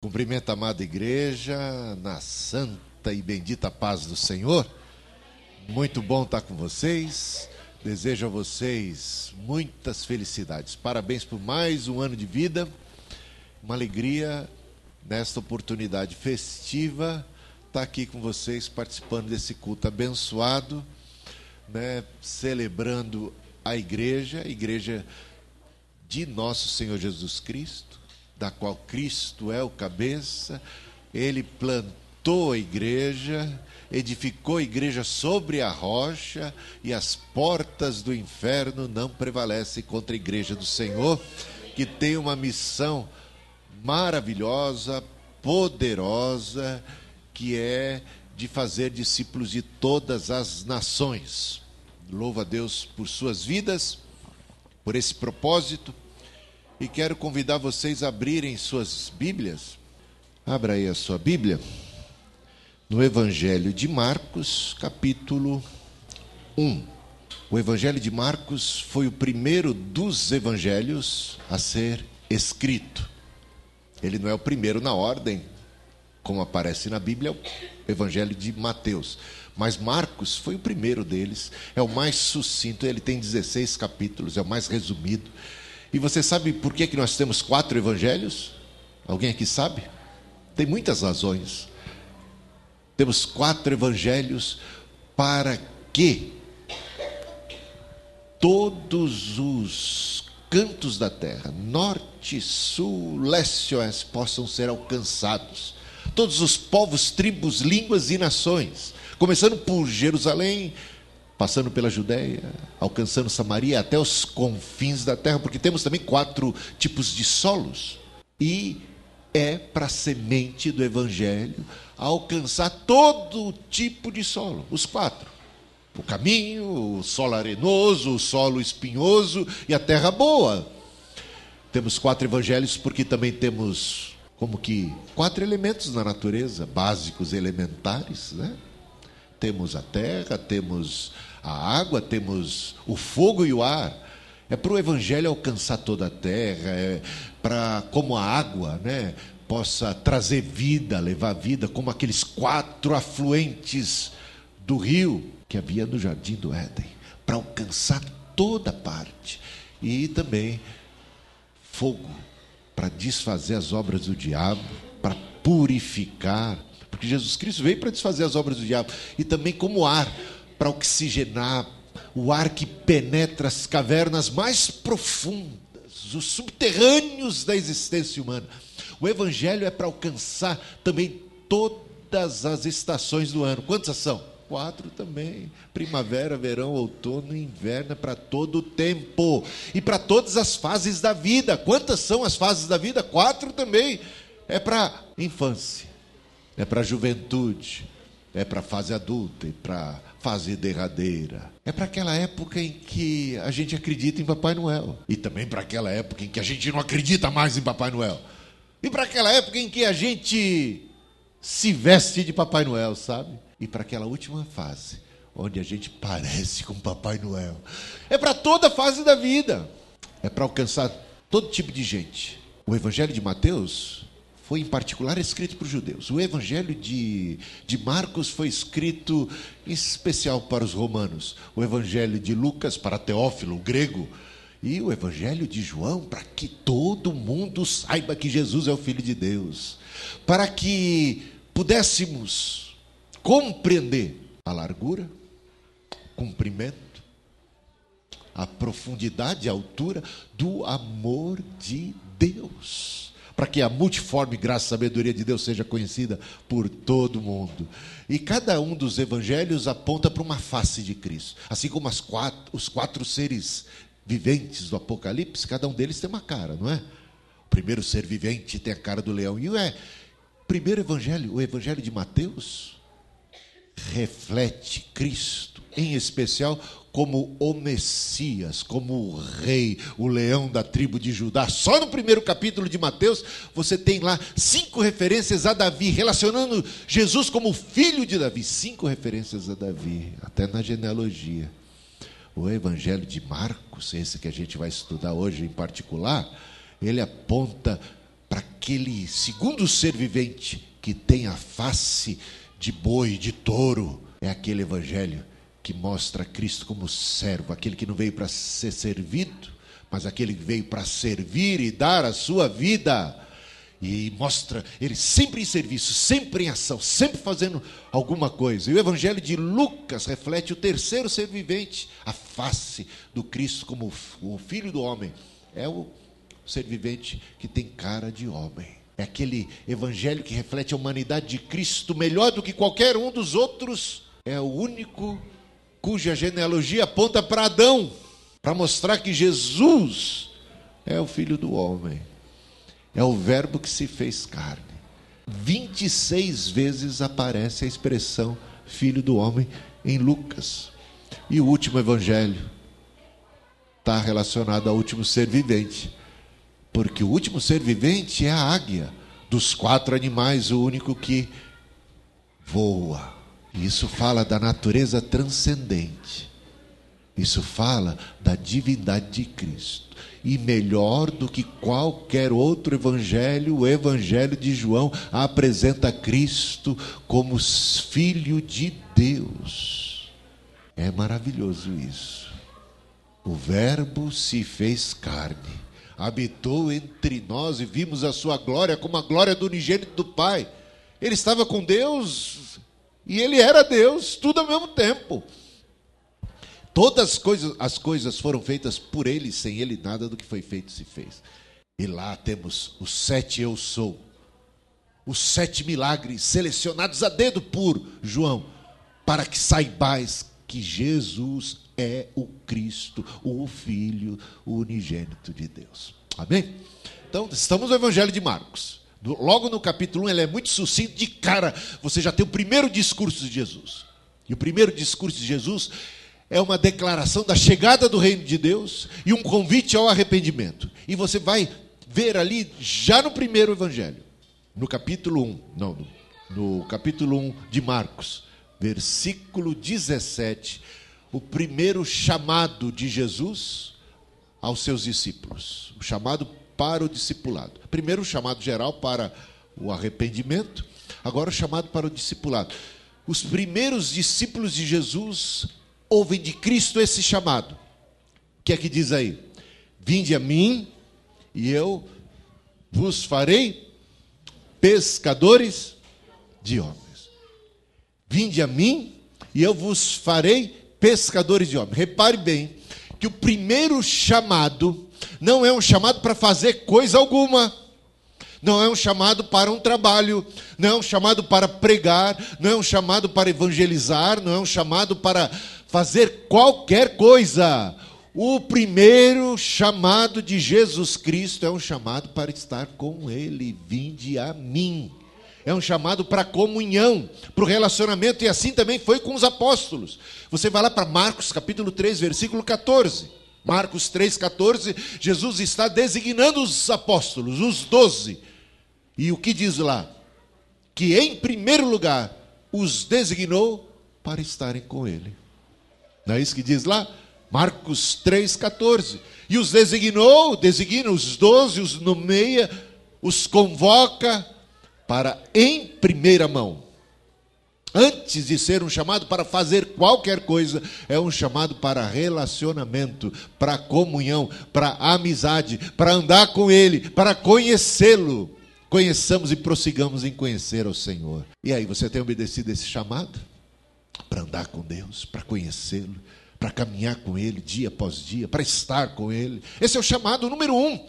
Cumprimento a amada igreja, na santa e bendita paz do Senhor. Muito bom estar com vocês. Desejo a vocês muitas felicidades. Parabéns por mais um ano de vida. Uma alegria nesta oportunidade festiva estar aqui com vocês, participando desse culto abençoado, celebrando a igreja de nosso Senhor Jesus Cristo, da qual Cristo é o cabeça. Ele plantou a igreja, edificou a igreja sobre a rocha, e as portas do inferno não prevalecem contra a igreja do Senhor, que tem uma missão maravilhosa, poderosa, que é de fazer discípulos de todas as nações. Louvo a Deus por suas vidas, por esse propósito. E quero convidar vocês a abrirem suas Bíblias. Abra aí a sua Bíblia no Evangelho de Marcos, capítulo 1. O Evangelho de Marcos foi o primeiro dos evangelhos a ser escrito. Ele não é o primeiro na ordem, como aparece na Bíblia, é o Evangelho de Mateus. Mas Marcos foi o primeiro deles, é o mais sucinto, ele tem 16 capítulos, é o mais resumido. E você sabe por que nós temos 4 evangelhos? Alguém aqui sabe? Tem muitas razões. Temos 4 evangelhos para que todos os cantos da terra, norte, sul, leste e oeste, possam ser alcançados. Todos os povos, tribos, línguas e nações, começando por Jerusalém, passando pela Judéia, alcançando Samaria, até os confins da terra, porque temos também 4 tipos de solos. E é para a semente do Evangelho alcançar todo tipo de solo, os 4. O caminho, o solo arenoso, o solo espinhoso e a terra boa. Temos 4 evangelhos porque também temos como que 4 elementos na natureza, básicos, elementares, Temos a terra, temos a água, temos o fogo e o ar. É para o Evangelho alcançar toda a terra, é para, como a água, possa trazer vida, levar vida, como aqueles 4 afluentes do rio que havia no Jardim do Éden, para alcançar toda parte. E também fogo, para desfazer as obras do diabo, para purificar, porque Jesus Cristo veio para desfazer as obras do diabo. E também como ar, para oxigenar, o ar que penetra as cavernas mais profundas, os subterrâneos da existência humana. O Evangelho é para alcançar também todas as estações do ano. Quantas são? 4 também. Primavera, verão, outono e inverno, é para todo o tempo. E para todas as fases da vida. Quantas são as fases da vida? 4 também. É para infância, é para juventude, é para a fase adulta e para a fase derradeira. É para aquela época em que a gente acredita em Papai Noel. E também para aquela época em que a gente não acredita mais em Papai Noel. E para aquela época em que a gente se veste de Papai Noel, sabe? E para aquela última fase, onde a gente parece com Papai Noel. É para toda a fase da vida. É para alcançar todo tipo de gente. O Evangelho de Mateus foi em particular escrito para os judeus. O Evangelho de Marcos foi escrito em especial para os romanos. O Evangelho de Lucas para Teófilo, o grego. E o Evangelho de João para que todo mundo saiba que Jesus é o Filho de Deus. Para que pudéssemos compreender a largura, o comprimento, a profundidade, a altura do amor de Deus. Para que a multiforme graça e sabedoria de Deus seja conhecida por todo mundo. E cada um dos evangelhos aponta para uma face de Cristo. Assim como os 4 seres viventes do Apocalipse, cada um deles tem uma cara, não é? O primeiro ser vivente tem a cara do leão. E o primeiro evangelho, o Evangelho de Mateus, reflete Cristo, em especial como o Messias, como o rei, o leão da tribo de Judá. Só no primeiro capítulo de Mateus, você tem lá 5 referências a Davi, relacionando Jesus como filho de Davi. 5 referências a Davi, até na genealogia. O Evangelho de Marcos, esse que a gente vai estudar hoje em particular, ele aponta para aquele segundo ser vivente que tem a face de boi, de touro. É aquele evangelho que mostra Cristo como servo, aquele que não veio para ser servido, mas aquele que veio para servir e dar a sua vida. E mostra ele sempre em serviço, sempre em ação, sempre fazendo alguma coisa. E o evangelho de Lucas reflete o terceiro ser vivente, a face do Cristo como o Filho do homem. É o ser vivente que tem cara de homem. É aquele evangelho que reflete a humanidade de Cristo melhor do que qualquer um dos outros. É o único cuja genealogia aponta para Adão, para mostrar que Jesus é o Filho do homem. É o verbo que se fez carne. 26 vezes aparece a expressão Filho do homem em Lucas. E o último evangelho está relacionado ao último ser vivente. Porque o último ser vivente é a águia. Dos 4 animais, o único que voa. E isso fala da natureza transcendente. Isso fala da divindade de Cristo. E melhor do que qualquer outro evangelho, o evangelho de João apresenta Cristo como Filho de Deus. É maravilhoso isso. O verbo se fez carne, habitou entre nós e vimos a sua glória como a glória do unigênito do Pai. Ele estava com Deus e ele era Deus, tudo ao mesmo tempo. Todas as coisas foram feitas por ele, sem ele nada do que foi feito se fez. E lá temos os 7 eu sou, os 7 milagres selecionados a dedo por João, para que saibais que Jesus é o Cristo, o Filho unigênito de Deus. Amém? Então, estamos no Evangelho de Marcos. Logo no capítulo 1, ele é muito sucinto, de cara, você já tem o primeiro discurso de Jesus. E o primeiro discurso de Jesus é uma declaração da chegada do reino de Deus e um convite ao arrependimento. E você vai ver ali, já no primeiro evangelho, no capítulo 1, no capítulo 1 de Marcos, versículo 17, o primeiro chamado de Jesus aos seus discípulos, o chamado para o discipulado. Primeiro o chamado geral para o arrependimento, agora o chamado para o discipulado. Os primeiros discípulos de Jesus ouvem de Cristo esse chamado. O que é que diz aí? Vinde a mim e eu vos farei pescadores de homens. Vinde a mim e eu vos farei pescadores de homens. Repare bem que o primeiro chamado não é um chamado para fazer coisa alguma. Não é um chamado para um trabalho, não é um chamado para pregar, não é um chamado para evangelizar, não é um chamado para fazer qualquer coisa. O primeiro chamado de Jesus Cristo é um chamado para estar com Ele. Vinde a mim. É um chamado para comunhão, para o relacionamento, e assim também foi com os apóstolos. Você vai lá para Marcos capítulo 3, versículo 14. Marcos 3, 14, Jesus está designando os apóstolos, os 12. E o que diz lá? Que em primeiro lugar os designou para estarem com Ele. Não é isso que diz lá? Marcos 3, 14. E os designa os 12, os nomeia, os convoca para em primeira mão. Antes de ser um chamado para fazer qualquer coisa, é um chamado para relacionamento, para comunhão, para amizade, para andar com Ele, para conhecê-lo. Conheçamos e prossigamos em conhecer ao Senhor. E aí, você tem obedecido esse chamado? Para andar com Deus, para conhecê-lo, para caminhar com Ele dia após dia, para estar com Ele. Esse é o chamado número 1.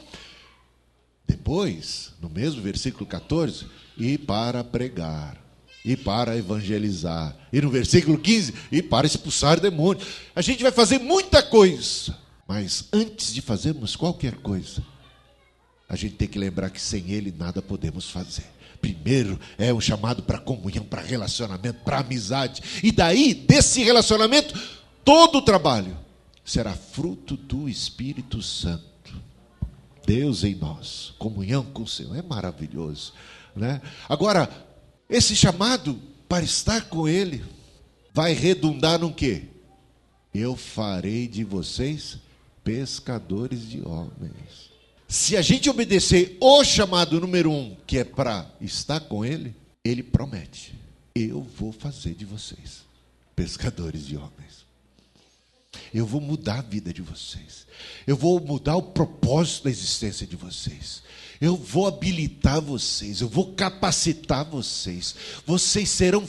Depois, no mesmo versículo 14, e para pregar, e para evangelizar. E no versículo 15, e para expulsar demônios. A gente vai fazer muita coisa, mas antes de fazermos qualquer coisa, a gente tem que lembrar que sem Ele nada podemos fazer. Primeiro é um chamado para comunhão, para relacionamento, para amizade. E daí, desse relacionamento, todo o trabalho será fruto do Espírito Santo. Deus em nós, comunhão com o Senhor, é maravilhoso, né? Agora, esse chamado para estar com Ele vai redundar no quê? Eu farei de vocês pescadores de homens. se a gente obedecer o chamado número 1, que é para estar com Ele, Ele promete: eu vou fazer de vocês pescadores de homens. Eu vou mudar a vida de vocês. Eu vou mudar o propósito da existência de vocês. Eu vou habilitar vocês. Eu vou capacitar vocês. Vocês serão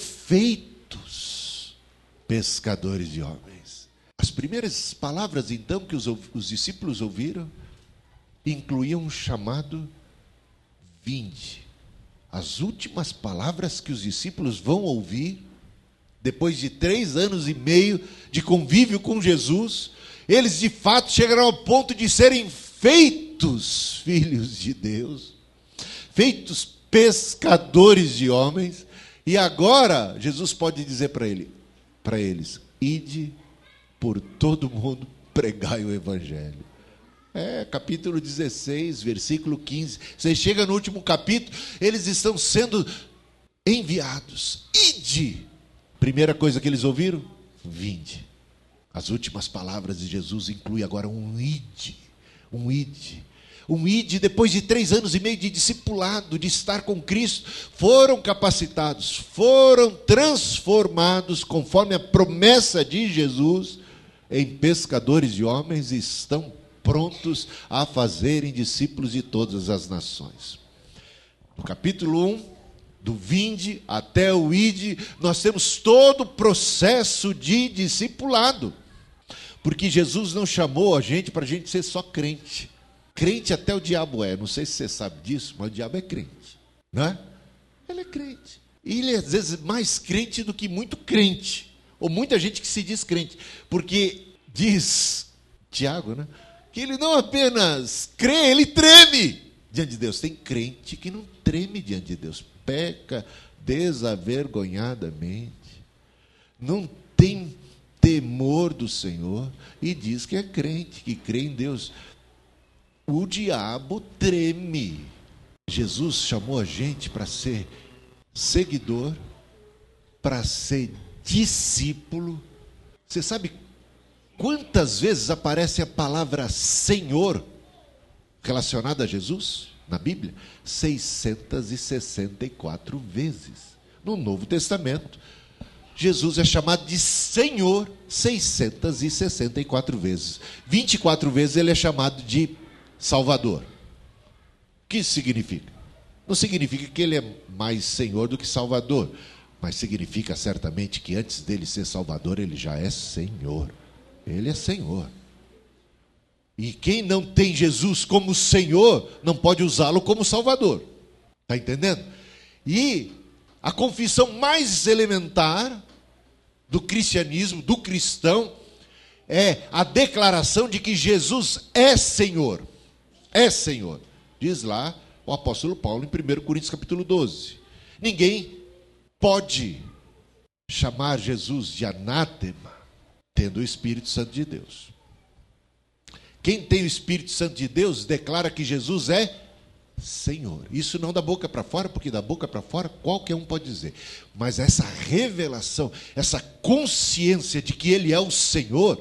feitos pescadores de homens. As primeiras palavras, então, que os discípulos ouviram, incluíam um chamado: vinde. As últimas palavras que os discípulos vão ouvir, depois de 3 anos e meio de convívio com Jesus, eles de fato chegaram ao ponto de serem feitos filhos de Deus, feitos pescadores de homens. E agora Jesus pode dizer para eles: ide por todo mundo, pregai o evangelho. Capítulo 16, versículo 15. Você chega no último capítulo, eles estão sendo enviados. Ide. Primeira coisa que eles ouviram: vinde. As últimas palavras de Jesus incluem agora um ide. Um ide. Um ide, depois de 3 anos e meio de discipulado, de estar com Cristo, foram capacitados, foram transformados, conforme a promessa de Jesus, em pescadores de homens, e estão prontos a fazerem discípulos de todas as nações. No capítulo 1, do vinde até o ide, nós temos todo o processo de discipulado. Porque Jesus não chamou a gente para a gente ser só crente. Crente até o diabo é. Não sei se você sabe disso, mas o diabo é crente. Não é? Ele é crente. E ele é, às vezes, mais crente do que muito crente. Ou muita gente que se diz crente. Porque diz Tiago, né, que ele não apenas crê, ele treme diante de Deus. Tem crente que não treme diante de Deus. Peca desavergonhadamente. Não tem temor do Senhor e diz que é crente, que crê em Deus. O diabo treme. Jesus chamou a gente para ser seguidor, para ser discípulo. Você sabe quantas vezes aparece a palavra Senhor relacionada a Jesus na Bíblia? 664 vezes. No Novo Testamento, Jesus é chamado de Senhor 664 vezes. 24 vezes ele é chamado de Salvador. O que isso significa? Não significa que ele é mais Senhor do que Salvador, mas significa certamente que antes dele ser Salvador, ele já é Senhor. Ele é Senhor. E quem não tem Jesus como Senhor, não pode usá-lo como Salvador. Está entendendo? E a confissão mais elementar do cristianismo, do cristão, é a declaração de que Jesus é Senhor. É Senhor. Diz lá o apóstolo Paulo em 1 Coríntios capítulo 12. Ninguém pode chamar Jesus de anátema tendo o Espírito Santo de Deus. Quem tem o Espírito Santo de Deus declara que Jesus é Senhor. Isso não da boca para fora, porque da boca para fora qualquer um pode dizer. Mas essa revelação, essa consciência de que Ele é o Senhor,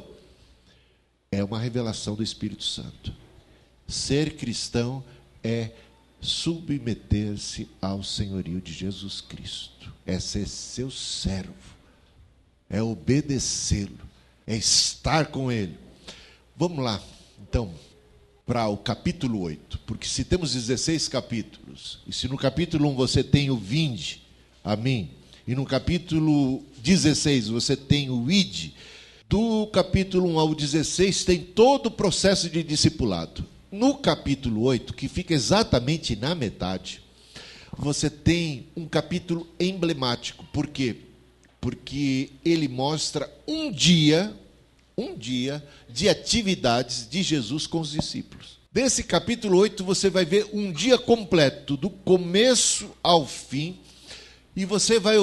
é uma revelação do Espírito Santo. Ser cristão é submeter-se ao senhorio de Jesus Cristo. É ser seu servo. É obedecê-lo. É estar com Ele. Vamos lá, então, para o capítulo 8, porque se temos 16 capítulos, e se no capítulo 1 você tem o vinde a mim, e no capítulo 16 você tem o ide, do capítulo 1 ao 16 tem todo o processo de discipulado. No capítulo 8, que fica exatamente na metade, você tem um capítulo emblemático. Por quê? Porque ele mostra um dia de atividades de Jesus com os discípulos. Desse capítulo 8 você vai ver um dia completo, do começo ao fim, e você vai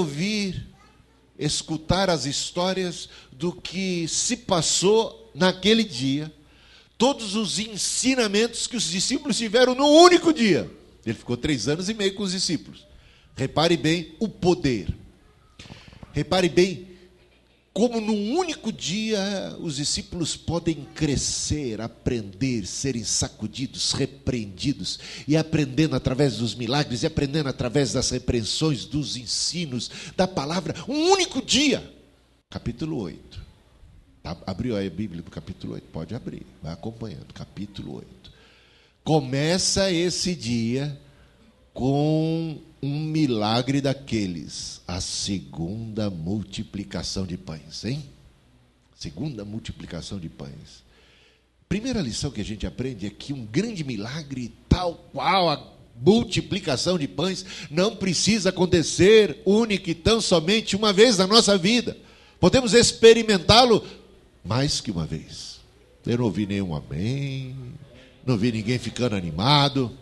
escutar as histórias do que se passou naquele dia, todos os ensinamentos que os discípulos tiveram no único dia. Ele ficou 3 anos e meio com os discípulos. Repare bem o poder. Repare bem como num único dia os discípulos podem crescer, aprender, serem sacudidos, repreendidos, e aprendendo através dos milagres, e aprendendo através das repreensões, dos ensinos, da palavra, um único dia. Capítulo 8. Abriu aí a Bíblia do capítulo 8? Pode abrir, vai acompanhando. Capítulo 8. Começa esse dia com um milagre daqueles, a segunda multiplicação de pães, hein? Segunda multiplicação de pães. Primeira lição que a gente aprende é que um grande milagre, tal qual a multiplicação de pães, não precisa acontecer única e tão somente uma vez na nossa vida. Podemos experimentá-lo mais que uma vez. Eu não ouvi nenhum amém, não vi ninguém ficando animado.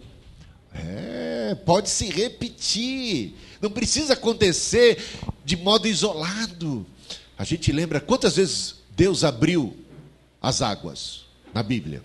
Pode se repetir, não precisa acontecer de modo isolado. A gente lembra quantas vezes Deus abriu as águas na Bíblia?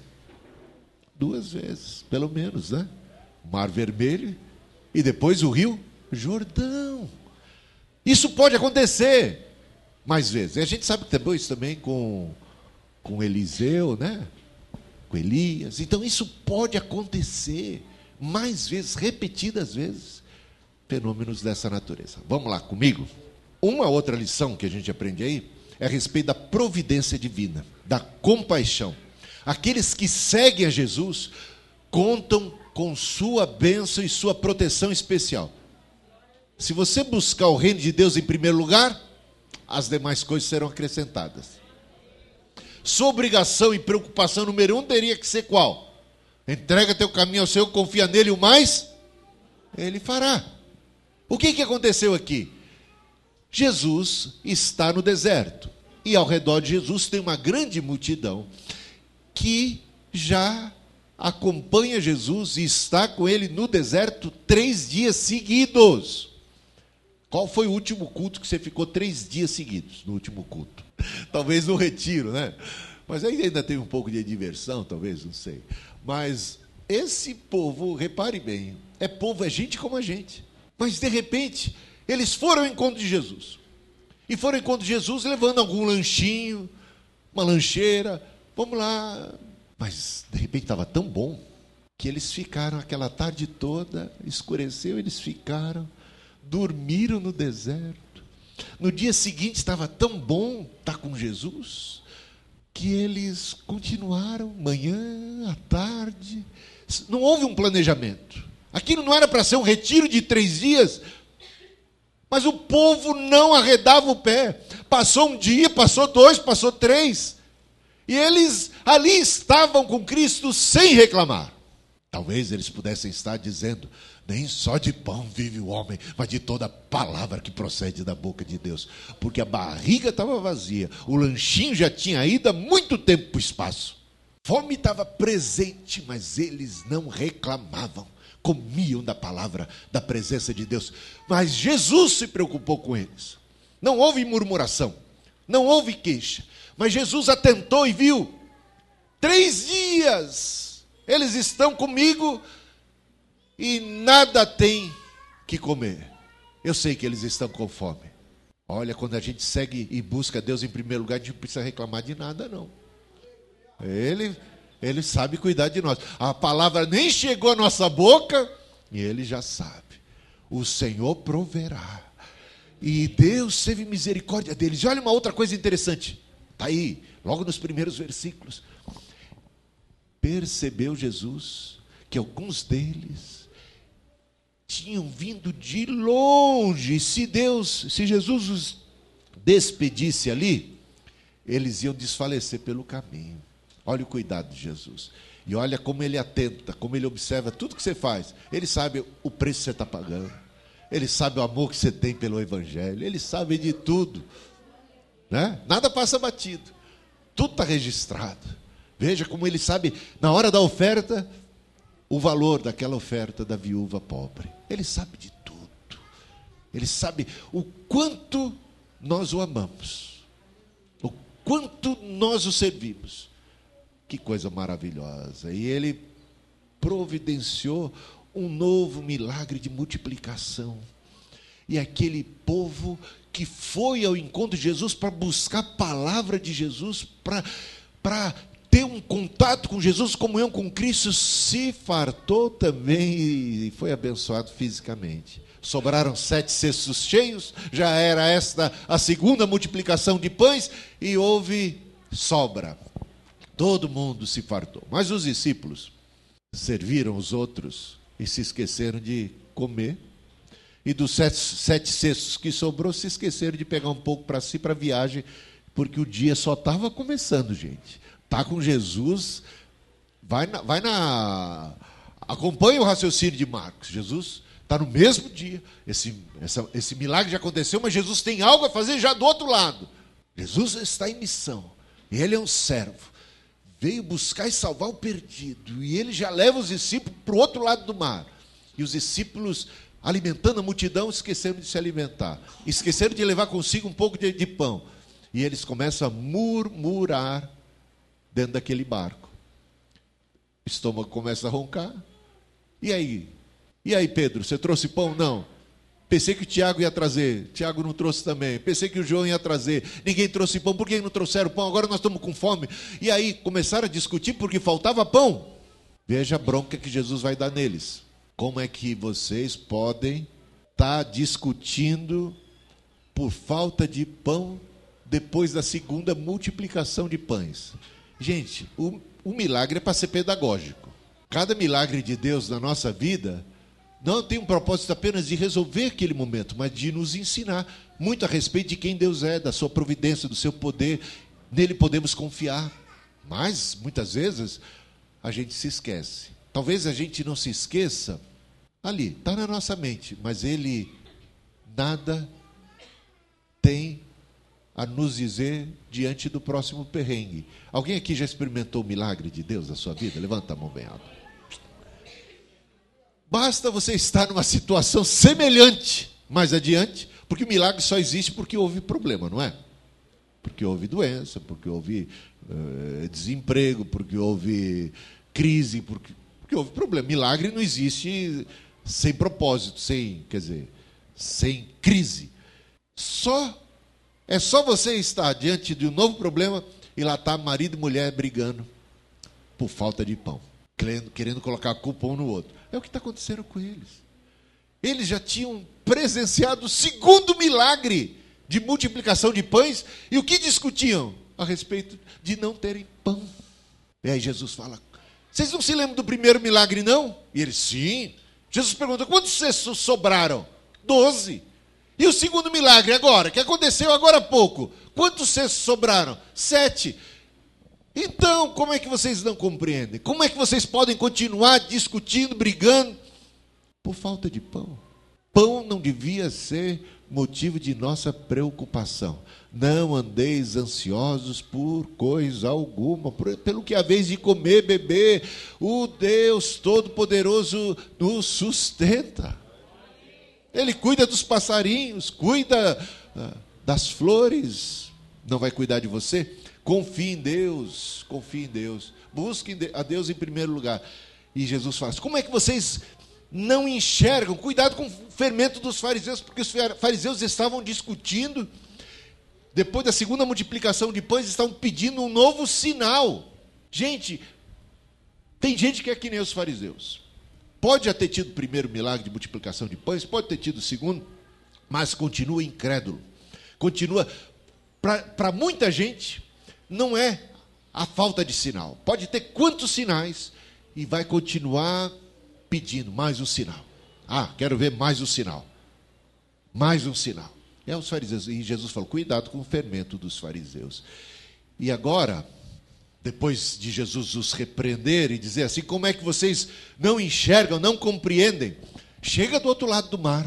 2 vezes, pelo menos, né? O Mar Vermelho e depois o Rio Jordão. Isso pode acontecer mais vezes. E a gente sabe que depois também com Eliseu, né? Com Elias. Então isso pode acontecer mais vezes, repetidas vezes, fenômenos dessa natureza. Vamos lá comigo? Uma outra lição que a gente aprende aí é a respeito da providência divina, da compaixão. Aqueles que seguem a Jesus contam com sua bênção e sua proteção especial. Se você buscar o reino de Deus em primeiro lugar, as demais coisas serão acrescentadas. Sua obrigação e preocupação número 1 teria que ser qual? Entrega teu caminho ao Senhor, confia nele, o mais Ele fará. O que aconteceu aqui? Jesus está no deserto. E ao redor de Jesus tem uma grande multidão que já acompanha Jesus e está com ele no deserto 3 dias seguidos. Qual foi o último culto que você ficou 3 dias seguidos? No último culto. Talvez no retiro, né? Mas aí ainda tem um pouco de diversão, talvez, não sei. Mas esse povo, repare bem, é gente como a gente. Mas de repente, eles foram ao encontro de Jesus. E foram ao encontro de Jesus levando algum lanchinho, uma lancheira, vamos lá. Mas de repente estava tão bom que eles ficaram aquela tarde toda, escureceu, eles ficaram, dormiram no deserto. No dia seguinte estava tão bom estar com Jesus, que eles continuaram, manhã, à tarde. Não houve um planejamento. Aquilo não era para ser um retiro de 3 dias, mas o povo não arredava o pé. Passou um dia, passou 2, passou 3, e eles ali estavam com Cristo sem reclamar. Talvez eles pudessem estar dizendo: nem só de pão vive o homem, mas de toda palavra que procede da boca de Deus. Porque a barriga estava vazia, o lanchinho já tinha ido há muito tempo para o espaço. Fome estava presente, mas eles não reclamavam. Comiam da palavra, da presença de Deus. Mas Jesus se preocupou com eles. Não houve murmuração, não houve queixa. Mas Jesus atentou e viu: 3 dias eles estão comigo e nada tem que comer. Eu sei que eles estão com fome. Olha, quando a gente segue e busca Deus em primeiro lugar, a gente não precisa reclamar de nada, não. Ele sabe cuidar de nós. A palavra nem chegou à nossa boca e Ele já sabe. O Senhor proverá. E Deus teve misericórdia deles. E olha uma outra coisa interessante. Está aí, logo nos primeiros versículos. Percebeu Jesus que alguns deles tinham vindo de longe. Se Jesus os despedisse ali, eles iam desfalecer pelo caminho. Olha o cuidado de Jesus. E olha como Ele atenta, como Ele observa tudo que você faz. Ele sabe o preço que você está pagando. Ele sabe o amor que você tem pelo Evangelho. Ele sabe de tudo, né? Nada passa batido. Tudo está registrado. Veja como Ele sabe, na hora da oferta, o valor daquela oferta da viúva pobre. Ele sabe de tudo. Ele sabe o quanto nós o amamos, o quanto nós o servimos. Que coisa maravilhosa. E Ele providenciou um novo milagre de multiplicação. E aquele povo que foi ao encontro de Jesus para buscar a palavra de Jesus, para ter um contato com Jesus, comunhão com Cristo, se fartou também e foi abençoado fisicamente. Sobraram 7 cestos cheios, já era esta a segunda multiplicação de pães, e houve sobra. Todo mundo se fartou. Mas os discípulos serviram os outros e se esqueceram de comer. E dos 7 cestos que sobrou, se esqueceram de pegar um pouco para si, para a viagem, porque o dia só estava começando, gente. Está com Jesus, acompanha o raciocínio de Marcos. Jesus está no mesmo dia. Esse milagre já aconteceu, mas Jesus tem algo a fazer já do outro lado. Jesus está em missão. Ele é um servo. Veio buscar e salvar o perdido. E ele já leva os discípulos para o outro lado do mar. E os discípulos, alimentando a multidão, esqueceram de se alimentar. Esqueceram de levar consigo um pouco de pão. E eles começam a murmurar dentro daquele barco. O estômago começa a roncar. E aí? E aí, Pedro, você trouxe pão? Não. Pensei que o Tiago ia trazer. Tiago não trouxe também. Pensei que o João ia trazer. Ninguém trouxe pão. Por que não trouxeram pão? Agora nós estamos com fome. E aí começaram a discutir porque faltava pão. Veja a bronca que Jesus vai dar neles. Como é que vocês podem estar discutindo por falta de pão depois da segunda multiplicação de pães? Gente, o milagre é para ser pedagógico. Cada milagre de Deus na nossa vida não tem um propósito apenas de resolver aquele momento, mas de nos ensinar muito a respeito de quem Deus é, da sua providência, do seu poder. Nele podemos confiar. Mas, muitas vezes, a gente se esquece. Talvez a gente não se esqueça ali, está na nossa mente, mas ele nada tem a nos dizer diante do próximo perrengue. Alguém aqui já experimentou o milagre de Deus na sua vida? Levanta a mão bem alta. Basta você estar numa situação semelhante mais adiante, porque o milagre só existe porque houve problema, não é? Porque houve doença, porque houve desemprego, porque houve crise, porque houve problema. Milagre não existe sem propósito, sem crise. É só você estar diante de um novo problema e lá está marido e mulher brigando por falta de pão, querendo colocar a culpa um no outro. É o que está acontecendo com eles. Eles já tinham presenciado o segundo milagre de multiplicação de pães, e o que discutiam? A respeito de não terem pão. E aí Jesus fala: vocês não se lembram do primeiro milagre, não? E eles: sim. Jesus pergunta: quantos cestos sobraram? 12. E o segundo milagre agora, que aconteceu agora há pouco, quantos cestos sobraram? 7. Então, como é que vocês não compreendem? Como é que vocês podem continuar discutindo, brigando por falta de pão? Pão não devia ser motivo de nossa preocupação. Não andeis ansiosos por coisa alguma, pelo que haveis de comer, beber. O Deus Todo-Poderoso nos sustenta. Ele cuida dos passarinhos, cuida das flores. Não vai cuidar de você? Confie em Deus, confie em Deus. Busque a Deus em primeiro lugar. E Jesus fala: como é que vocês não enxergam? Cuidado com o fermento dos fariseus, porque os fariseus estavam discutindo. Depois da segunda multiplicação de pães, estavam pedindo um novo sinal. Gente, tem gente que é que nem os fariseus. Pode já ter tido o primeiro milagre de multiplicação de pães, pode ter tido o segundo, mas continua incrédulo. Continua, para muita gente, não é a falta de sinal. Pode ter quantos sinais e vai continuar pedindo mais um sinal. Ah, quero ver mais um sinal. Mais um sinal. É os fariseus. E Jesus falou: cuidado com o fermento dos fariseus. E agora, depois de Jesus os repreender e dizer assim: como é que vocês não enxergam, não compreendem? Chega do outro lado do mar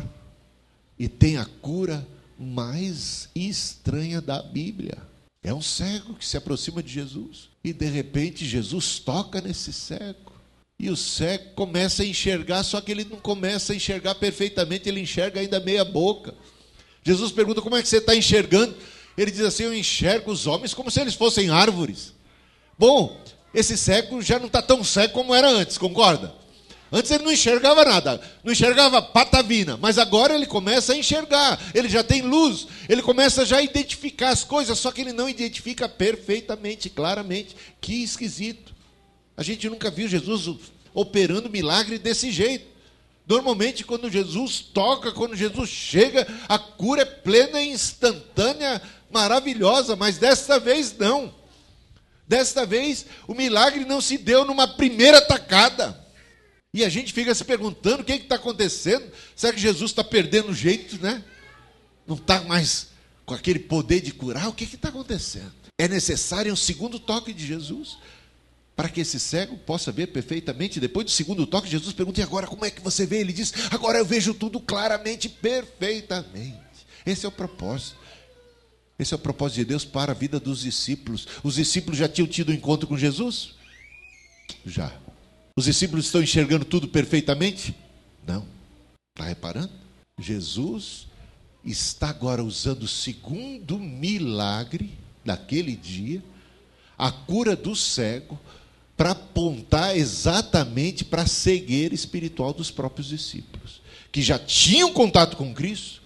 e tem a cura mais estranha da Bíblia. É um cego que se aproxima de Jesus. E de repente Jesus toca nesse cego. E o cego começa a enxergar, só que ele não começa a enxergar perfeitamente, ele enxerga ainda meia boca. Jesus pergunta: como é que você está enxergando? Ele diz assim: eu enxergo os homens como se eles fossem árvores. Bom, esse cego já não está tão cego como era antes, concorda? Antes ele não enxergava nada, não enxergava patavina, mas agora ele começa a enxergar, ele já tem luz, ele começa já a identificar as coisas, só que ele não identifica perfeitamente, claramente. Que esquisito. A gente nunca viu Jesus operando milagre desse jeito. Normalmente, quando Jesus toca, quando Jesus chega, a cura é plena e instantânea, maravilhosa, mas desta vez não. Desta vez, o milagre não se deu numa primeira tacada. E a gente fica se perguntando o que está acontecendo. Será que Jesus está perdendo o jeito, né? Não está mais com aquele poder de curar? O que está acontecendo? É necessário um segundo toque de Jesus para que esse cego possa ver perfeitamente. Depois do segundo toque, Jesus pergunta: e agora como é que você vê? Ele diz: agora eu vejo tudo claramente, perfeitamente. Esse é o propósito. Esse é o propósito de Deus para a vida dos discípulos. Os discípulos já tinham tido um encontro com Jesus? Já. Os discípulos estão enxergando tudo perfeitamente? Não. Está reparando? Jesus está agora usando o segundo milagre daquele dia, a cura do cego, para apontar exatamente para a cegueira espiritual dos próprios discípulos, que já tinham contato com Cristo,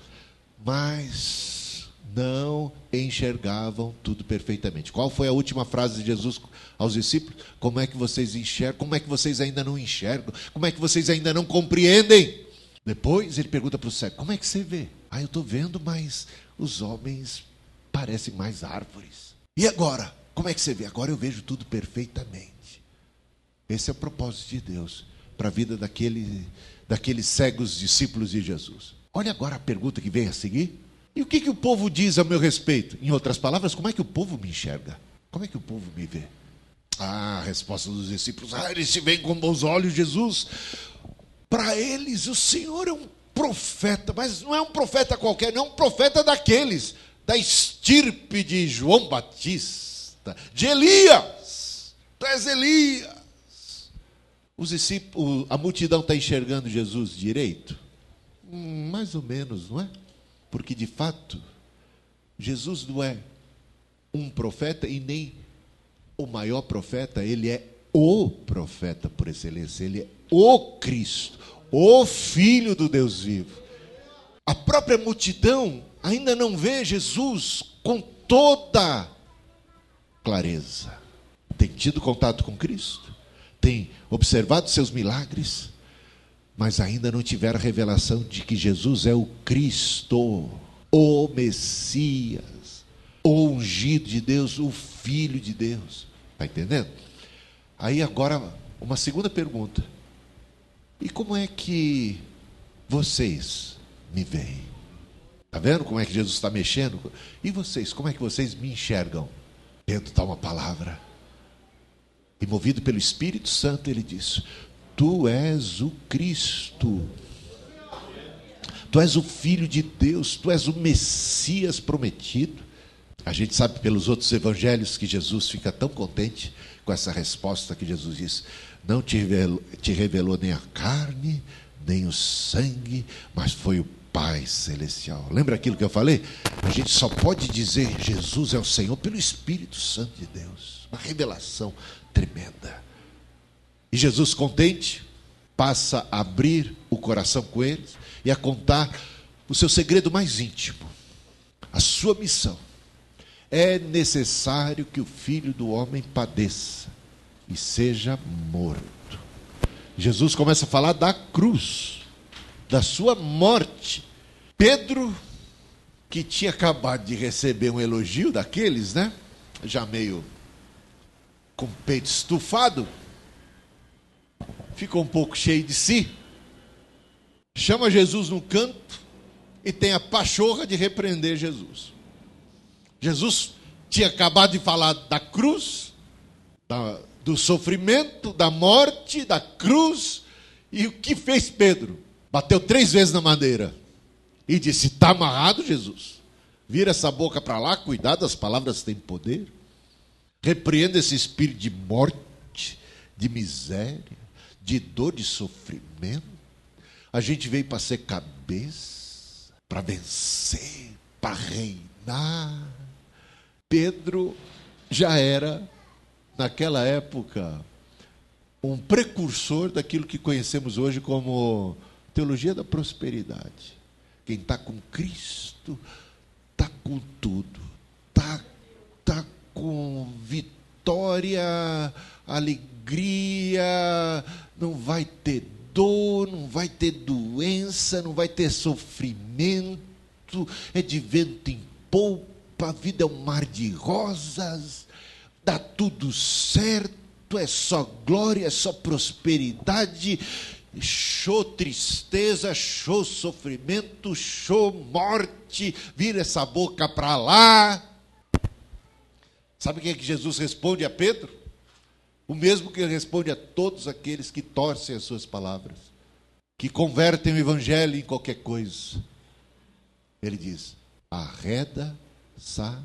mas não enxergavam tudo perfeitamente. Qual foi a última frase de Jesus aos discípulos? Como é que vocês enxergam? Como é que vocês ainda não enxergam? Como é que vocês ainda não compreendem? Depois ele pergunta para o cego: como é que você vê? Eu estou vendo, mas os homens parecem mais árvores. E agora? Como é que você vê? Agora eu vejo tudo perfeitamente. Esse é o propósito de Deus para a vida daqueles cegos discípulos de Jesus. Olha agora a pergunta que vem a seguir. E o que o povo diz a meu respeito? Em outras palavras, como é que o povo me enxerga? Como é que o povo me vê? A resposta dos discípulos: eles te veem com bons olhos, Jesus. Para eles, o Senhor é um profeta, mas não é um profeta qualquer, não é um profeta daqueles, da estirpe de João Batista, de Elias. Tu és Elias. Os discípulos, a multidão está enxergando Jesus direito? Mais ou menos, não é? Porque, de fato, Jesus não é um profeta e nem o maior profeta, ele é o profeta por excelência, ele é o Cristo, o Filho do Deus vivo. A própria multidão ainda não vê Jesus com toda clareza. Tem tido contato com Cristo, tem observado seus milagres, mas ainda não tiveram a revelação de que Jesus é o Cristo, o Messias, o ungido de Deus, o Filho de Deus. Está entendendo? Aí agora, uma segunda pergunta. E como é que vocês me veem? Está vendo como é que Jesus está mexendo? E vocês, como é que vocês me enxergam? Dentro está uma palavra. E movido pelo Espírito Santo, ele diz: tu és o Cristo, tu és o Filho de Deus, tu és o Messias prometido. A gente sabe pelos outros evangelhos que Jesus fica tão contente com essa resposta que Jesus diz: não te revelou nem a carne, nem o sangue, mas foi o Pai Celestial. Lembra aquilo que eu falei? A gente só pode dizer Jesus é o Senhor pelo Espírito Santo de Deus. Uma revelação tremenda. E Jesus, contente, passa a abrir o coração com eles e a contar o seu segredo mais íntimo, a sua missão. É necessário que o Filho do Homem padeça e seja morto. Jesus começa a falar da cruz, da sua morte. Pedro, que tinha acabado de receber um elogio daqueles, né? Já meio com o peito estufado, ficou um pouco cheio de si, chama Jesus no canto e tem a pachorra de repreender Jesus. Jesus tinha acabado de falar da cruz, do sofrimento, da morte, da cruz, e o que fez Pedro? Bateu 3 vezes na madeira e disse: está amarrado, Jesus, vira essa boca para lá, cuidado, as palavras têm poder. Repreenda esse espírito de morte, de miséria, de dor, de sofrimento. A gente veio para ser cabeça, para vencer, para reinar. Pedro já era, naquela época, um precursor daquilo que conhecemos hoje como teologia da prosperidade. Quem está com Cristo está com tudo, está com vitória, alegria, não vai ter dor, não vai ter doença, não vai ter sofrimento, é de vento em polpa, a vida é um mar de rosas, dá tudo certo, é só glória, é só prosperidade, show tristeza, show sofrimento, show morte, vira essa boca para lá. Sabe o que é que Jesus responde a Pedro? O mesmo que ele responde a todos aqueles que torcem as suas palavras, que convertem o evangelho em qualquer coisa. Ele diz: arreda Satanás,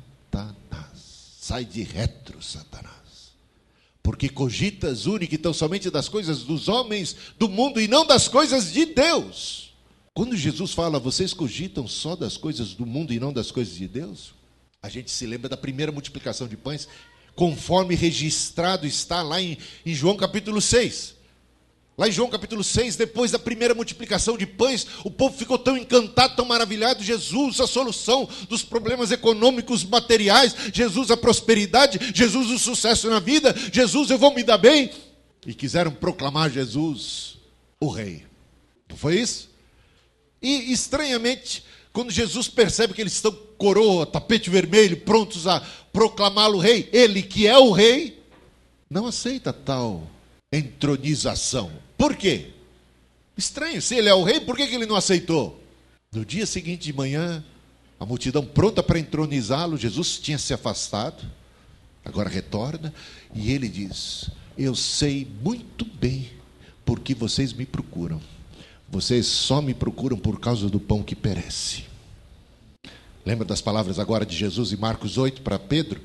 sai de retro, Satanás, porque cogitas única e tão somente das coisas dos homens, do mundo, e não das coisas de Deus. Quando Jesus fala, vocês cogitam só das coisas do mundo e não das coisas de Deus, a gente se lembra da primeira multiplicação de pães, conforme registrado está lá em João capítulo 6. Lá em João capítulo 6, depois da primeira multiplicação de pães, o povo ficou tão encantado, tão maravilhado. Jesus, a solução dos problemas econômicos, materiais. Jesus, a prosperidade. Jesus, o sucesso na vida. Jesus, eu vou me dar bem. E quiseram proclamar Jesus o rei. Não foi isso? E, estranhamente, quando Jesus percebe que eles estão coroa, tapete vermelho, prontos a proclamá-lo rei, ele que é o rei, não aceita tal entronização. Por quê? Estranho, se ele é o rei, por que ele não aceitou? No dia seguinte de manhã, a multidão pronta para entronizá-lo, Jesus tinha se afastado, agora retorna, e ele diz: eu sei muito bem por que vocês me procuram. Vocês só me procuram por causa do pão que perece. Lembra das palavras agora de Jesus em Marcos 8 para Pedro?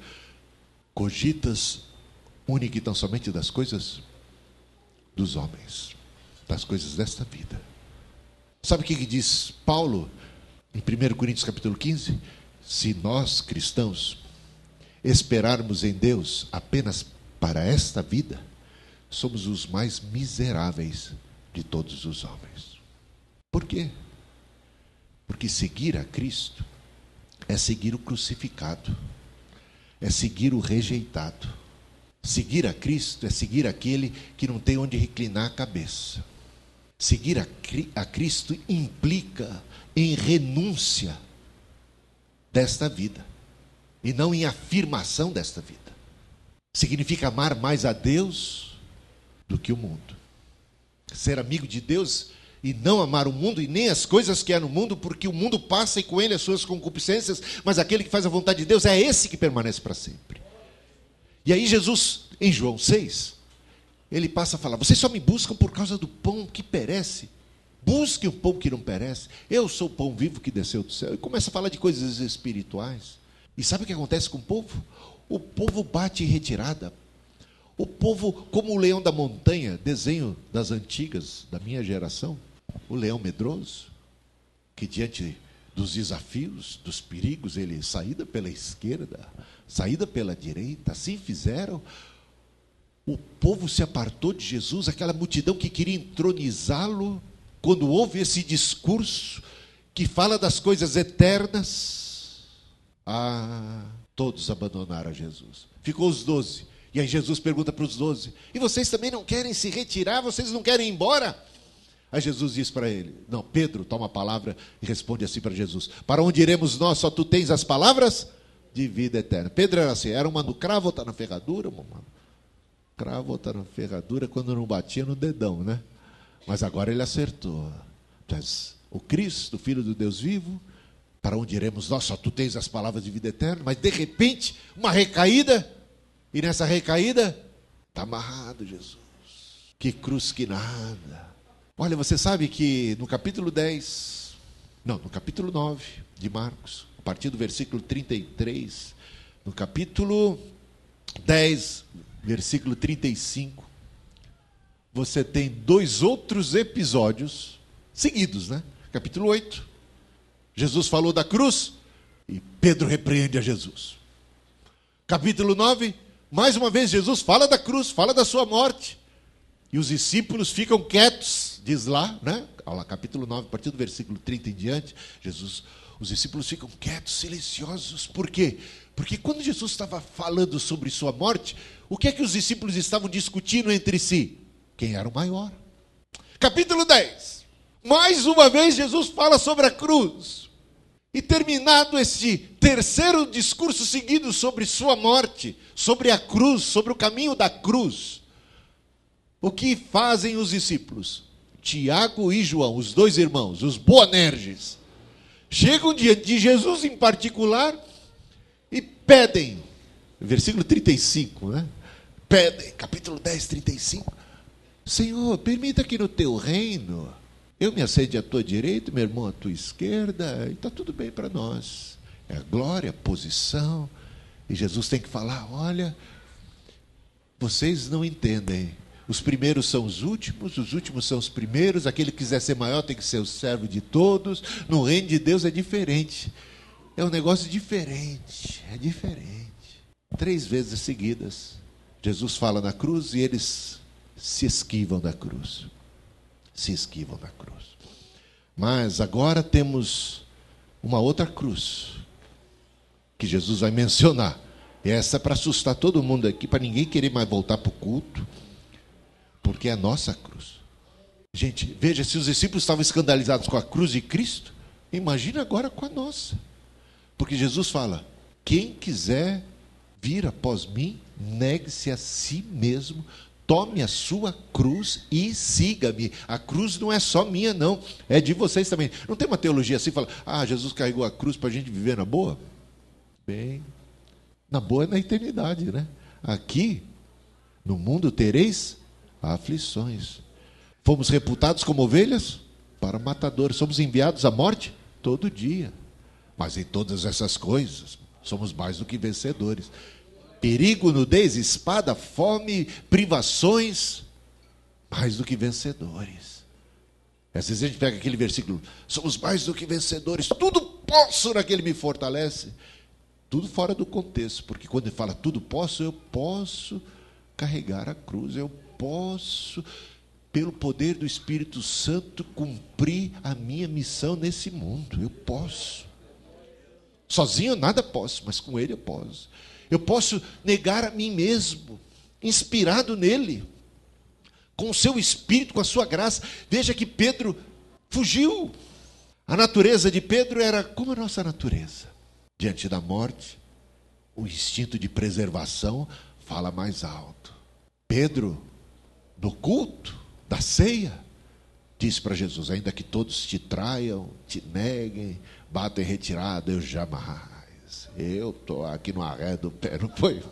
Cogitas única e tão somente das coisas dos homens, das coisas desta vida. Sabe o que diz Paulo em 1 Coríntios capítulo 15? Se nós cristãos esperarmos em Deus apenas para esta vida, somos os mais miseráveis de todos os homens. Por quê? Porque seguir a Cristo é seguir o crucificado, é seguir o rejeitado. Seguir a Cristo é seguir aquele que não tem onde reclinar a cabeça. Seguir a Cristo implica em renúncia desta vida, e não em afirmação desta vida. Significa amar mais a Deus do que o mundo. Ser amigo de Deus e não amar o mundo e nem as coisas que há no mundo, porque o mundo passa e com ele as suas concupiscências, mas aquele que faz a vontade de Deus é esse que permanece para sempre. E aí Jesus, em João 6, ele passa a falar: vocês só me buscam por causa do pão que perece. Busquem o pão que não perece. Eu sou o pão vivo que desceu do céu. E começa a falar de coisas espirituais. E sabe o que acontece com o povo? O povo bate em retirada. O povo, como o leão da montanha, desenho das antigas, da minha geração, o leão medroso, que diante dos desafios, dos perigos, ele saída pela esquerda, saída pela direita, assim fizeram. O povo se apartou de Jesus, aquela multidão que queria entronizá-lo, quando houve esse discurso que fala das coisas eternas, todos abandonaram Jesus. Ficou os 12. E aí Jesus pergunta para os 12: e vocês também não querem se retirar? Vocês não querem ir embora? Aí Jesus diz para ele, não, Pedro toma a palavra e responde assim para Jesus: para onde iremos nós? Só tu tens as palavras de vida eterna. Pedro era assim, era uma no cravo, outra na ferradura, uma cravo, outra na ferradura, quando não batia no dedão, né? Mas agora ele acertou. Mas o Cristo, o Filho do Deus vivo, para onde iremos nós? Só tu tens as palavras de vida eterna. Mas de repente, uma recaída, e nessa recaída, está amarrado Jesus. Que cruz que nada. Olha, você sabe que no capítulo 9 de Marcos, a partir do versículo 33, no capítulo 10, versículo 35, você tem 2 outros episódios seguidos, né? Capítulo 8, Jesus falou da cruz e Pedro repreende a Jesus. Capítulo 9, mais uma vez Jesus fala da cruz, fala da sua morte. E os discípulos ficam quietos, diz lá, né? Olha lá, capítulo 9, a partir do versículo 30 em diante, os discípulos ficam quietos, silenciosos. Por quê? Porque quando Jesus estava falando sobre sua morte, o que é que os discípulos estavam discutindo entre si? Quem era o maior? Capítulo 10. Mais uma vez Jesus fala sobre a cruz. E terminado esse terceiro discurso seguido sobre sua morte, sobre a cruz, sobre o caminho da cruz, o que fazem os discípulos? Tiago e João, os dois irmãos, os Boanerges, chegam diante de Jesus em particular e pedem, versículo 35, né? Pedem, capítulo 10, 35. Senhor, permita que no teu reino eu me assente à tua direita, meu irmão à tua esquerda, e está tudo bem para nós. É a glória, a posição. E Jesus tem que falar, olha, vocês não entendem. Os primeiros são os últimos são os primeiros. Aquele que quiser ser maior tem que ser o servo de todos. No reino de Deus é diferente. É um negócio diferente. É diferente. 3 vezes seguidas, Jesus fala na cruz e eles se esquivam da cruz. Se esquivam da cruz. Mas agora temos uma outra cruz que Jesus vai mencionar. E essa é para assustar todo mundo aqui, para ninguém querer mais voltar para o culto, porque é a nossa cruz. Gente, veja, se os discípulos estavam escandalizados com a cruz de Cristo, imagina agora com a nossa. Porque Jesus fala, quem quiser vir após mim, negue-se a si mesmo, tome a sua cruz e siga-me. A cruz não é só minha, não. É de vocês também. Não tem uma teologia assim, fala, Jesus carregou a cruz para a gente viver na boa? Bem, na boa é na eternidade, né? Aqui, no mundo tereis aflições. Fomos reputados como ovelhas para matadores. Somos enviados à morte todo dia. Mas em todas essas coisas, somos mais do que vencedores. Perigo, nudez, espada, fome, privações, mais do que vencedores. Às vezes a gente pega aquele versículo, somos mais do que vencedores, tudo posso naquele que me fortalece. Tudo fora do contexto, porque quando ele fala tudo posso, eu posso carregar a cruz, eu posso, pelo poder do Espírito Santo, cumprir a minha missão nesse mundo, eu posso. Sozinho eu nada posso, mas com ele eu posso. Eu posso negar a mim mesmo, inspirado nele, com o seu Espírito, com a sua graça. Veja que Pedro fugiu. A natureza de Pedro era como a nossa natureza. Diante da morte, o instinto de preservação fala mais alto. Pedro, no culto da ceia, disse para Jesus, ainda que todos te traiam, te neguem, batem retirada, eu jamais. Eu estou aqui no arré do pé, não foi?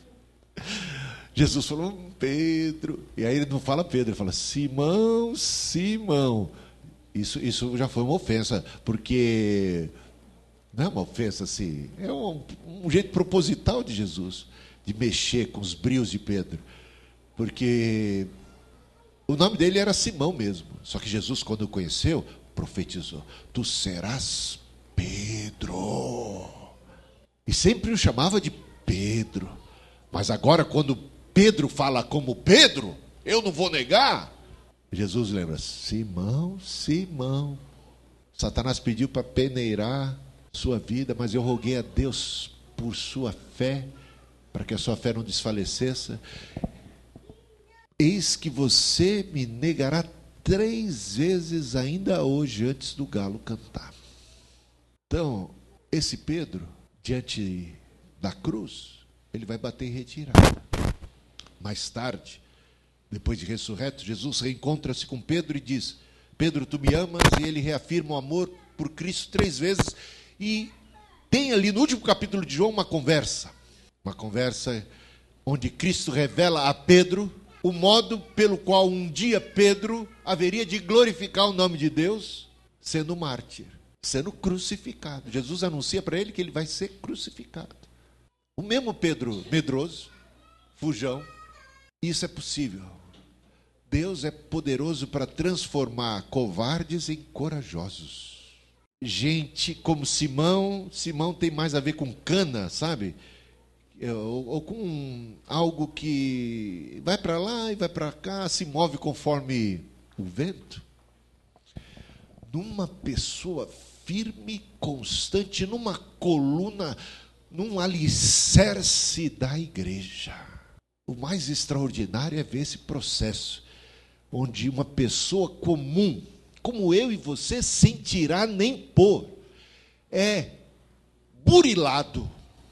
Jesus falou, Pedro. E aí ele não fala Pedro, ele fala, Simão, Simão. Isso já foi uma ofensa, porque não é uma ofensa assim, é um jeito proposital de Jesus, de mexer com os brios de Pedro. Porque o nome dele era Simão mesmo. Só que Jesus, quando o conheceu, profetizou, tu serás Pedro. E sempre o chamava de Pedro. Mas agora, quando Pedro fala como Pedro, eu não vou negar. Jesus lembra, Simão, Simão, Satanás pediu para peneirar sua vida, mas eu roguei a Deus por sua fé, para que a sua fé não desfalecesse. Eis que você me negará 3 vezes ainda hoje, antes do galo cantar. Então, esse Pedro, diante da cruz, ele vai bater em retirada. Mais tarde, depois de ressurreto, Jesus reencontra-se com Pedro e diz, Pedro, tu me amas? E ele reafirma o amor por Cristo 3 vezes. E tem ali no último capítulo de João uma conversa onde Cristo revela a Pedro o modo pelo qual um dia Pedro haveria de glorificar o nome de Deus, sendo mártir, sendo crucificado. Jesus anuncia para ele que ele vai ser crucificado. O mesmo Pedro medroso, fujão, isso é possível. Deus é poderoso para transformar covardes em corajosos. Gente como Simão tem mais a ver com cana, sabe? ou com algo que vai para lá e vai para cá, se move conforme o vento. Numa pessoa firme, constante, numa coluna, num alicerce da igreja. O mais extraordinário é ver esse processo, onde uma pessoa comum, como eu e você, sem tirar nem pôr, é burilado,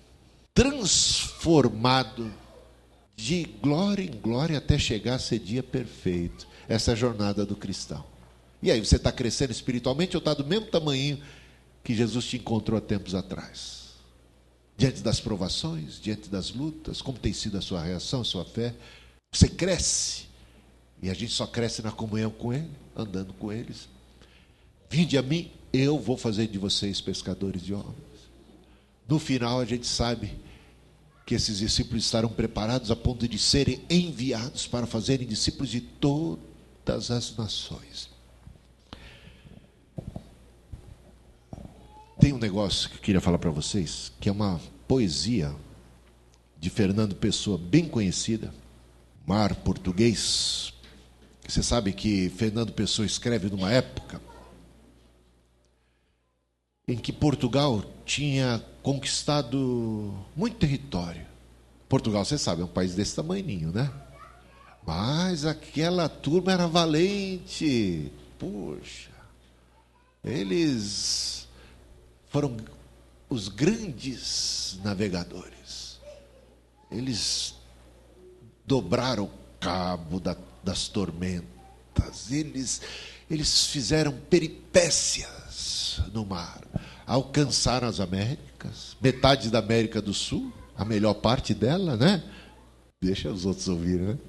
transformado de glória em glória até chegar a ser dia perfeito. Essa é a jornada do cristão. E aí, você está crescendo espiritualmente ou está do mesmo tamanho que Jesus te encontrou há tempos atrás? Diante das provações, diante das lutas, como tem sido a sua reação, a sua fé? Você cresce, e a gente só cresce na comunhão com Ele, andando com eles. Vinde a mim, eu vou fazer de vocês pescadores de homens. No final, a gente sabe que esses discípulos estarão preparados a ponto de serem enviados para fazerem discípulos de todas as nações. Tem um negócio que eu queria falar para vocês, que é uma poesia de Fernando Pessoa, bem conhecida, Mar Português. Você sabe que Fernando Pessoa escreve numa época em que Portugal tinha conquistado muito território. Portugal, você sabe, é um país desse tamanhinho, né? Mas aquela turma era valente. Puxa, eles foram os grandes navegadores. Eles dobraram o cabo das tormentas. Eles fizeram peripécias no mar. Alcançaram as Américas, metade da América do Sul, a melhor parte dela, né? Deixa os outros ouvirem, né?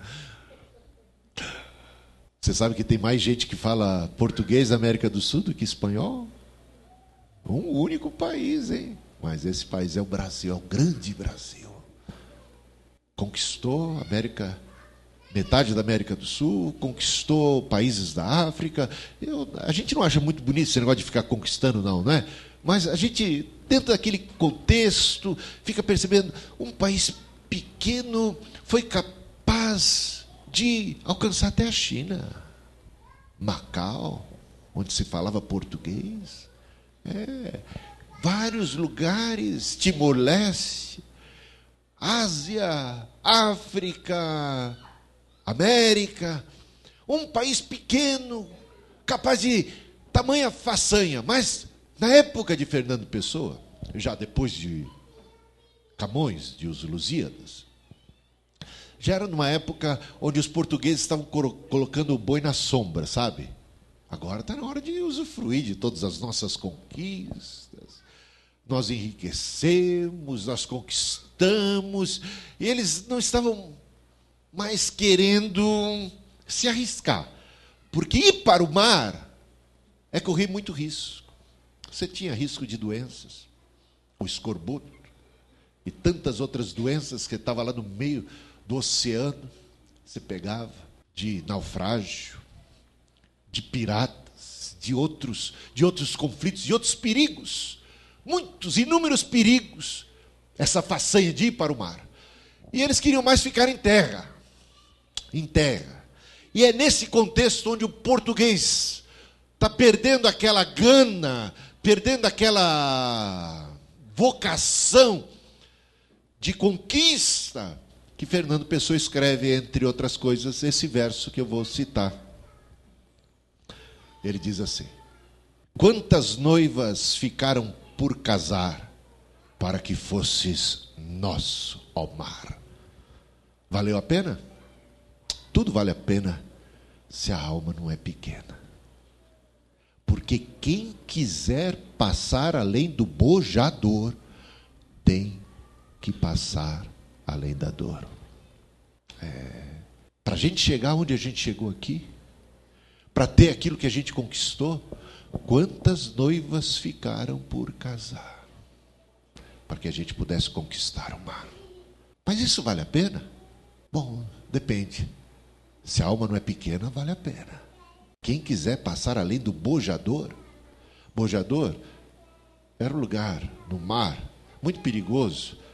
Você sabe que tem mais gente que fala português da América do Sul do que espanhol? Um único país, hein? Mas esse país é o Brasil, é o grande Brasil. Conquistou a América, metade da América do Sul, conquistou países da África. A gente não acha muito bonito esse negócio de ficar conquistando, não, né? Mas a gente, dentro daquele contexto, fica percebendo, um país pequeno foi capaz de alcançar até a China. Macau, onde se falava português. Vários lugares, Timor-Leste, Ásia, África, América. Um país pequeno, capaz de tamanha façanha. Mas, na época de Fernando Pessoa, já depois de Camões, de Os Lusíadas, já era numa época onde os portugueses estavam colocando o boi na sombra, sabe? Agora está na hora de usufruir de todas as nossas conquistas. Nós enriquecemos, nós conquistamos, e eles não estavam mais querendo se arriscar, porque ir para o mar é correr muito risco. Você tinha risco de doenças, o escorbuto e tantas outras doenças que estavam lá no meio do oceano. Você pegava de naufrágio, de piratas, de outros conflitos, de outros perigos, muitos, inúmeros perigos, essa façanha de ir para o mar. E eles queriam mais ficar em terra. E é nesse contexto onde o português está perdendo aquela gana, perdendo aquela vocação de conquista, que Fernando Pessoa escreve, entre outras coisas, esse verso que eu vou citar. Ele diz assim: quantas noivas ficaram por casar, para que fosses nosso, ó mar? Valeu a pena? Tudo vale a pena, se a alma não é pequena. Porque quem quiser passar além do bojador, tem que passar além da dor. Para a gente chegar onde a gente chegou aqui, para ter aquilo que a gente conquistou, quantas noivas ficaram por casar, para que a gente pudesse conquistar o mar. Mas isso vale a pena? Bom, depende. Se a alma não é pequena, vale a pena. Quem quiser passar além do bojador era um lugar no mar muito perigoso,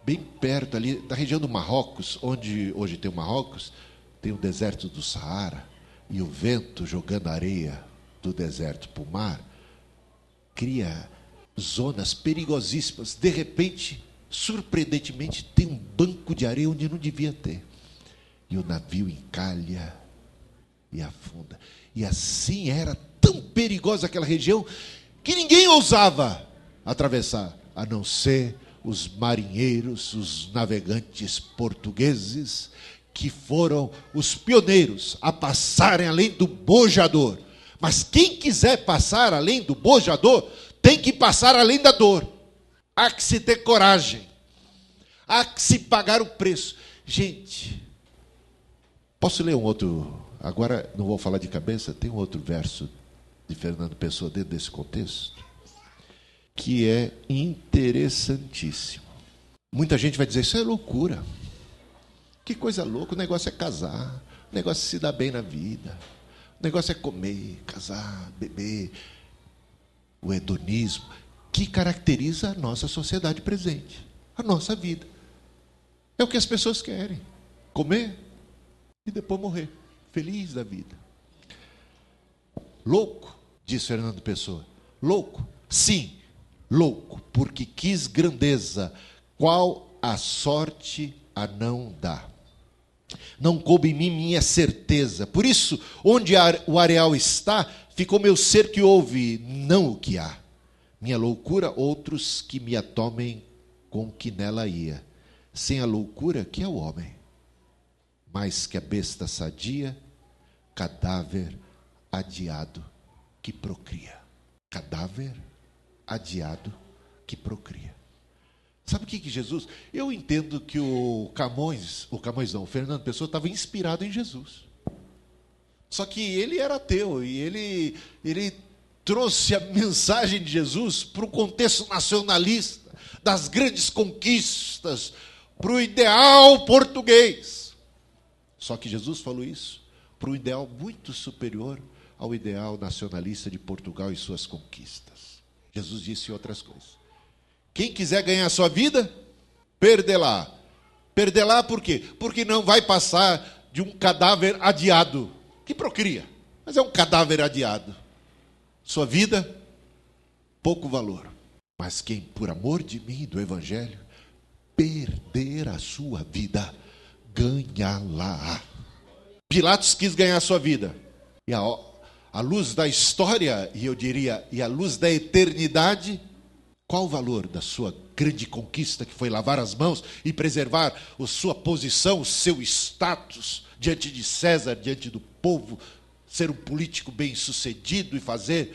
bem perto ali, da região do Marrocos, onde hoje tem o Marrocos, tem o deserto do Saara, e o vento jogando areia do deserto para o mar, cria zonas perigosíssimas. De repente, surpreendentemente, tem um banco de areia onde não devia ter. E o navio encalha e afunda. E assim era tão perigosa aquela região que ninguém ousava atravessar, a não ser os marinheiros, os navegantes portugueses, que foram os pioneiros a passarem além do bojador. Mas quem quiser passar além do bojador, tem que passar além da dor. Há que se ter coragem. Há que se pagar o preço. Gente, posso ler um outro? Agora não vou falar de cabeça, tem um outro verso de Fernando Pessoa dentro desse contexto, que é interessantíssimo. Muita gente vai dizer, isso é loucura. Que coisa louca, o negócio é casar, o negócio é se dar bem na vida, o negócio é comer, casar, beber. O hedonismo, que caracteriza a nossa sociedade presente, a nossa vida. É o que as pessoas querem, comer e depois morrer, feliz da vida. Louco, diz Fernando Pessoa. Louco? Sim, louco, porque quis grandeza, qual a sorte a não dá. Não coube em mim minha certeza. Por isso, onde o areal está, ficou meu ser que ouve, não o que há. Minha loucura, outros que me atomem com que nela ia. Sem a loucura, que é o homem? Mais que a besta sadia, cadáver adiado que procria. Cadáver adiado que procria. Sabe o que Jesus... Eu entendo que o Fernando Pessoa estava inspirado em Jesus. Só que ele era ateu e ele trouxe a mensagem de Jesus para o contexto nacionalista, das grandes conquistas, para o ideal português. Só que Jesus falou isso para um ideal muito superior ao ideal nacionalista de Portugal e suas conquistas. Jesus disse outras coisas. Quem quiser ganhar a sua vida, perderá. Perderá por quê? Porque não vai passar de um cadáver adiado, que procria, mas é um cadáver adiado. Sua vida, pouco valor. Mas quem, por amor de mim e do Evangelho, perder a sua vida, ganhá-la. Pilatos quis ganhar a sua vida. E a luz da história, e eu diria, e a luz da eternidade, qual o valor da sua grande conquista, que foi lavar as mãos e preservar a sua posição, o seu status diante de César, diante do povo, ser um político bem-sucedido e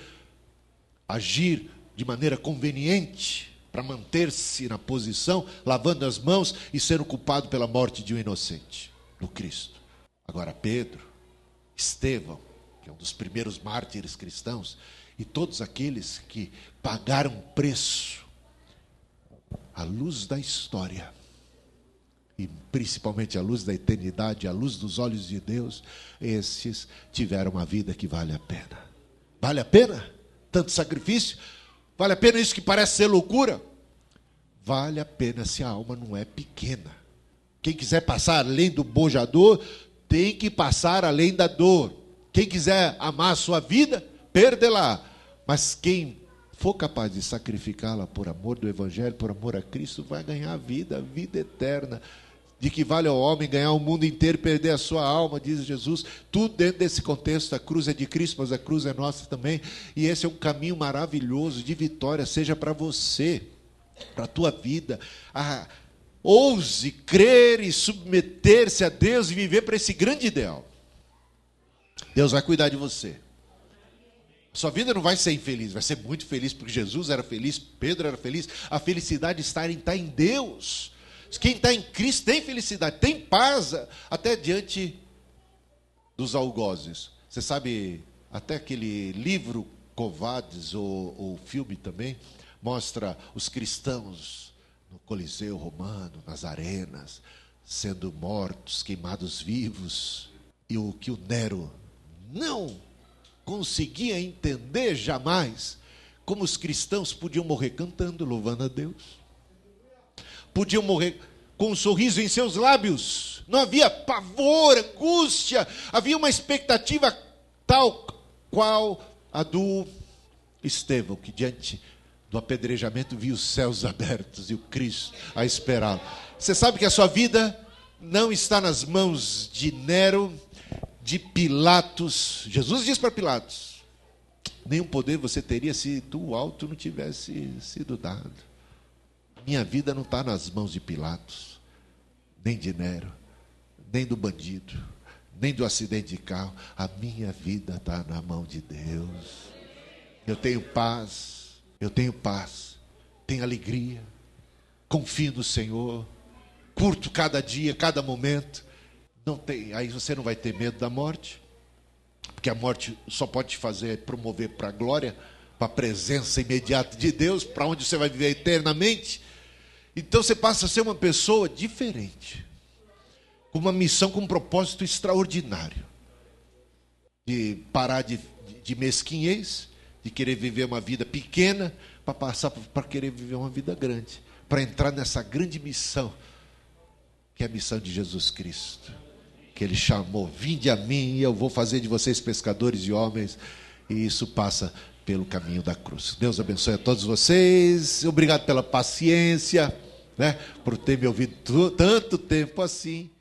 agir de maneira conveniente para manter-se na posição, lavando as mãos e sendo culpado pela morte de um inocente, do Cristo. Agora Pedro, Estevão, que é um dos primeiros mártires cristãos, e todos aqueles que pagaram preço à luz da história, e principalmente à luz da eternidade, à luz dos olhos de Deus, esses tiveram uma vida que vale a pena. Vale a pena tanto sacrifício? Vale a pena isso que parece ser loucura? Vale a pena se a alma não é pequena. Quem quiser passar além do bojador, tem que passar além da dor. Quem quiser amar a sua vida, perde-la. Mas quem for capaz de sacrificá-la por amor do Evangelho, por amor a Cristo, vai ganhar a vida eterna. De que vale ao homem ganhar o mundo inteiro e perder a sua alma, diz Jesus. Tudo dentro desse contexto. A cruz é de Cristo, mas a cruz é nossa também. E esse é um caminho maravilhoso de vitória, seja para você, para a tua vida. Ouse crer e submeter-se a Deus e viver para esse grande ideal. Deus vai cuidar de você. Sua vida não vai ser infeliz, vai ser muito feliz, porque Jesus era feliz, Pedro era feliz. A felicidade está em Deus. Quem está em Cristo tem felicidade, tem paz, até diante dos algozes. Você sabe, até aquele livro Covades, ou filme também, mostra os cristãos no Coliseu Romano, nas arenas, sendo mortos, queimados vivos. E o que o Nero não conseguia entender jamais, como os cristãos podiam morrer cantando, louvando a Deus. podiam morrer com um sorriso em seus lábios. Não havia pavor, angústia, havia uma expectativa tal qual a do Estevão, que diante do apedrejamento viu os céus abertos e o Cristo a esperá-lo. Você sabe que a sua vida não está nas mãos de Nero, de Pilatos. Jesus diz para Pilatos: nenhum poder você teria se do alto não tivesse sido dado. Minha vida não está nas mãos de Pilatos, nem de Nero, nem do bandido, nem do acidente de carro. A minha vida está na mão de Deus. Eu tenho paz, tenho alegria, confio no Senhor, curto cada dia, cada momento. Não tem, aí você não vai ter medo da morte, porque a morte só pode te fazer promover para a glória, para a presença imediata de Deus, para onde você vai viver eternamente. Então você passa a ser uma pessoa diferente, com uma missão, com um propósito extraordinário, de parar de mesquinhez, de querer viver uma vida pequena, para passar para querer viver uma vida grande, para entrar nessa grande missão, que é a missão de Jesus Cristo, que Ele chamou: vinde a mim e eu vou fazer de vocês pescadores de homens. E isso passa pelo caminho da cruz. Deus abençoe a todos vocês. Obrigado pela paciência, por ter me ouvido tanto tempo assim.